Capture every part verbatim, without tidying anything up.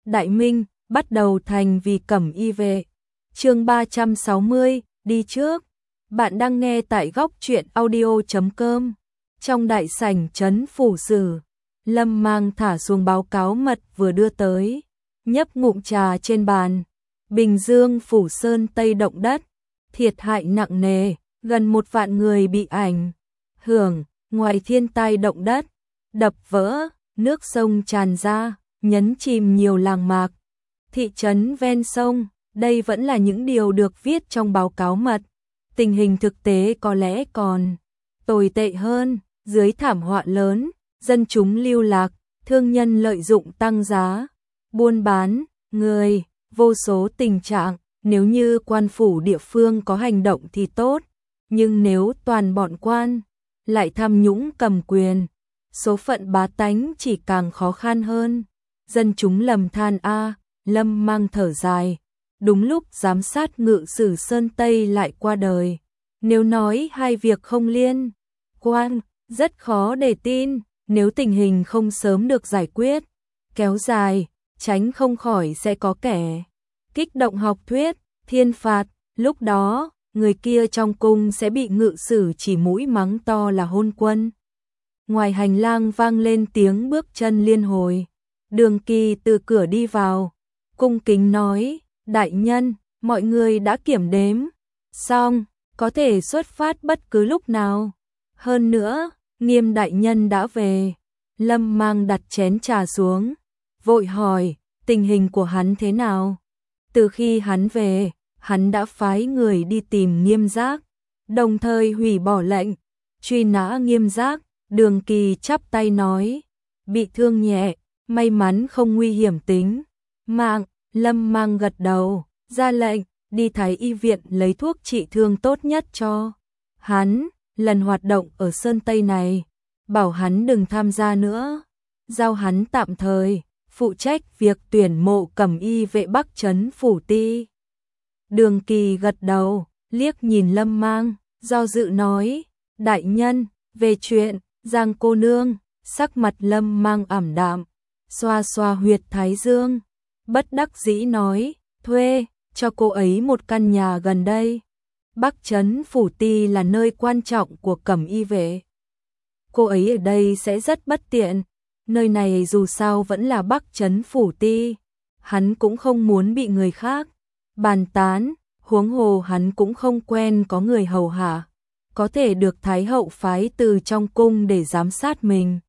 Đại Minh, bắt đầu thành vì Cẩm Y vệ. Chương ba trăm sáu mươi, đi trước. Bạn đang nghe tại góc truyện audio chấm com. Trong đại sảnh trấn phủ sử, Lâm Mang thả xuống báo cáo mật vừa đưa tới, nhấp ngụm trà trên bàn. Bình Dương phủ sơn Tây động đất, thiệt hại nặng nề, gần một vạn người bị ảnh hưởng. Ngoài thiên tai động đất, đập vỡ, nước sông tràn ra, nhấn chìm nhiều làng mạc, thị trấn ven sông. Đây vẫn là những điều được viết trong báo cáo mật. Tình hình thực tế có lẽ còn tồi tệ hơn. Dưới thảm họa lớn, dân chúng lưu lạc, thương nhân lợi dụng tăng giá, buôn bán người, vô số tình trạng. Nếu như quan phủ địa phương có hành động thì tốt, nhưng nếu toàn bọn quan lại tham nhũng cầm quyền, số phận bá tánh chỉ càng khó khăn hơn. Dân chúng lầm than a. Lâm Mang thở dài. Đúng lúc giám sát ngự sử Sơn Tây lại qua đời. Nếu nói hai việc không liên quan, rất khó để tin. Nếu tình hình không sớm được giải quyết, kéo dài, tránh không khỏi sẽ có kẻ kích động học thuyết, thiên phạt. Lúc đó, người kia trong cung sẽ bị ngự sử chỉ mũi mắng to là hôn quân. Ngoài hành lang vang lên tiếng bước chân liên hồi. Đường Kỳ từ cửa đi vào, cung kính nói: đại nhân, mọi người đã kiểm đếm xong, có thể xuất phát bất cứ lúc nào. Hơn nữa, Nghiêm đại nhân đã về. Lâm Mang đặt chén trà xuống, vội hỏi tình hình của hắn thế nào. Từ khi hắn về, hắn đã phái người đi tìm Nghiêm Giác, đồng thời hủy bỏ lệnh truy nã Nghiêm Giác. Đường Kỳ chắp tay nói: bị thương nhẹ, may mắn không nguy hiểm tính mạng. Lâm Mang gật đầu, ra lệnh đi Thái y viện lấy thuốc trị thương tốt nhất cho hắn. Lần hoạt động ở Sơn Tây này, bảo hắn đừng tham gia nữa, giao hắn tạm thời phụ trách việc tuyển mộ Cẩm Y vệ Bắc trấn phủ ti. Đường Kỳ gật đầu, liếc nhìn Lâm Mang, do dự nói: đại nhân, về chuyện Giang cô nương. Sắc mặt Lâm Mang ảm đạm, xoa xoa huyệt thái dương, bất đắc dĩ nói: thuê cho cô ấy một căn nhà gần đây. Bắc trấn phủ ti là nơi quan trọng của Cẩm Y vệ. Cô ấy ở đây sẽ rất bất tiện. Nơi này dù sao vẫn là Bắc trấn phủ ti. Hắn cũng không muốn bị người khác bàn tán, huống hồ hắn cũng không quen có người hầu hạ, có thể được Thái hậu phái từ trong cung để giám sát mình.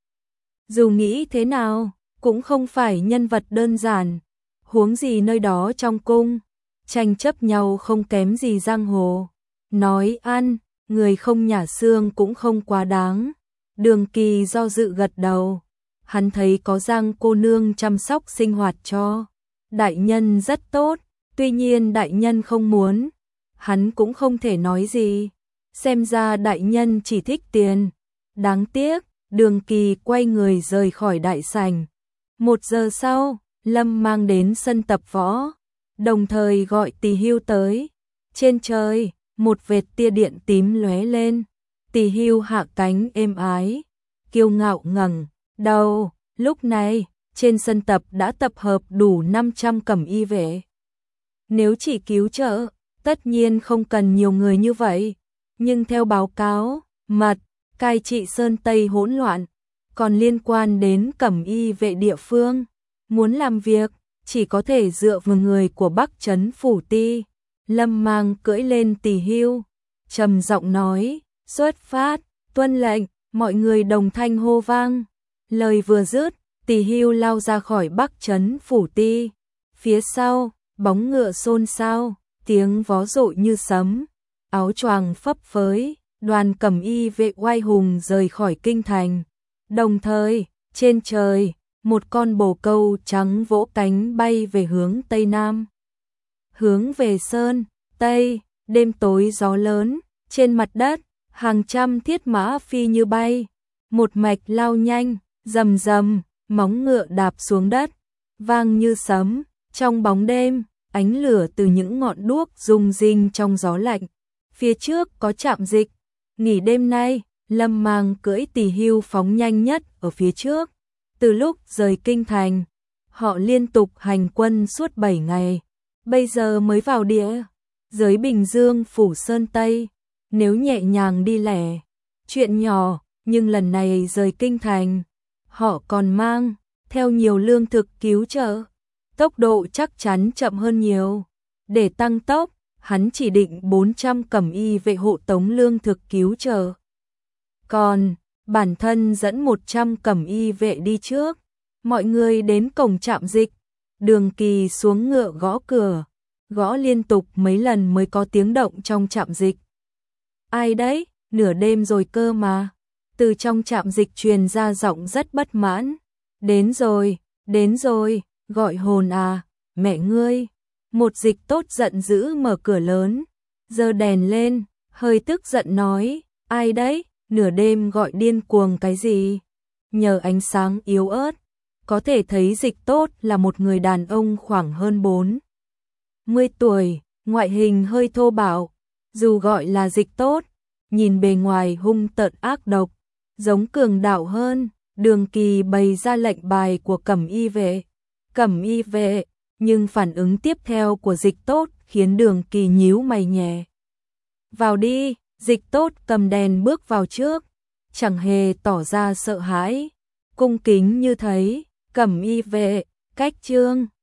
Dù nghĩ thế nào, cũng không phải nhân vật đơn giản. Huống gì nơi đó trong cung, tranh chấp nhau không kém gì giang hồ. Nói ăn, người không nhả xương cũng không quá đáng. Đường Kỳ do dự gật đầu. Hắn thấy có Giang cô nương chăm sóc sinh hoạt cho đại nhân rất tốt. Tuy nhiên đại nhân không muốn, hắn cũng không thể nói gì. Xem ra đại nhân chỉ thích tiền. Đáng tiếc. Đường Kỳ quay người rời khỏi đại sảnh. Một giờ sau, Lâm Mang đến sân tập võ, đồng thời gọi Tỳ Hưu tới. Trên trời, một vệt tia điện tím lóe lên. Tỳ Hưu hạ cánh êm ái, kiêu ngạo ngẩng đầu. Lúc này, trên sân tập đã tập hợp đủ năm trăm Cẩm Y vệ. Nếu chỉ cứu trợ, tất nhiên không cần nhiều người như vậy. Nhưng theo báo cáo mật, cai trị Sơn Tây hỗn loạn, còn liên quan đến Cẩm Y vệ địa phương, muốn làm việc chỉ có thể dựa vào người của Bắc trấn phủ ti. Lâm Mang cưỡi lên Tỳ Hưu, trầm giọng nói: xuất phát, tuân lệnh. Mọi người đồng thanh hô vang. Lời vừa dứt, Tỳ Hưu lao ra khỏi Bắc trấn phủ ti. Phía sau, bóng ngựa xôn xao, tiếng vó dội như sấm, áo choàng phấp phới. Đoàn Cẩm Y vệ oai hùng rời khỏi kinh thành. Đồng thời, trên trời, một con bồ câu trắng vỗ cánh bay về hướng Tây Nam. Hướng về Sơn Tây, đêm tối gió lớn, trên mặt đất, hàng trăm thiết mã phi như bay. Một mạch lao nhanh, rầm rầm, móng ngựa đạp xuống đất, vang như sấm. Trong bóng đêm, ánh lửa từ những ngọn đuốc rung rinh trong gió lạnh. Phía trước có trạm dịch. Nghỉ đêm nay, Lâm Mang cưỡi Tỳ Hưu phóng nhanh nhất ở phía trước. Từ lúc rời kinh thành, Họ liên tục hành quân suốt bảy ngày, bây giờ mới vào địa giới Bình Dương Phủ Sơn Tây. Nếu nhẹ nhàng đi lẻ, chuyện nhỏ, nhưng lần này rời kinh thành, họ còn mang theo nhiều lương thực cứu trợ. Tốc độ chắc chắn chậm hơn nhiều. Để tăng tốc, hắn chỉ định bốn trăm cẩm y vệ hộ tống lương thực cứu trợ. Còn, bản thân dẫn một trăm cẩm y vệ đi trước. Mọi người đến cổng trạm dịch, Đường Kỳ xuống ngựa gõ cửa, gõ liên tục mấy lần mới có tiếng động trong trạm dịch. Ai đấy, nửa đêm rồi cơ mà. Từ trong trạm dịch truyền ra giọng rất bất mãn. Đến rồi, đến rồi, gọi hồn à, mẹ ngươi. Một dịch tốt giận dữ mở cửa lớn, giơ đèn lên, hơi tức giận nói, ai đấy, nửa đêm gọi điên cuồng cái gì. Nhờ ánh sáng yếu ớt, có thể thấy dịch tốt là một người đàn ông khoảng hơn bốn mươi tuổi, ngoại hình hơi thô bạo. Dù gọi là dịch tốt, nhìn bề ngoài hung tợn ác độc, giống cường đạo hơn. Đường Kỳ bày ra lệnh bài của cẩm y vệ. Cẩm y vệ, nhưng phản ứng tiếp theo của dịch tốt khiến Đường Kỳ nhíu mày nhẹ. Vào đi, dịch tốt cầm đèn bước vào trước, chẳng hề tỏ ra sợ hãi, cung kính như thấy. Cẩm y vệ, cách trương.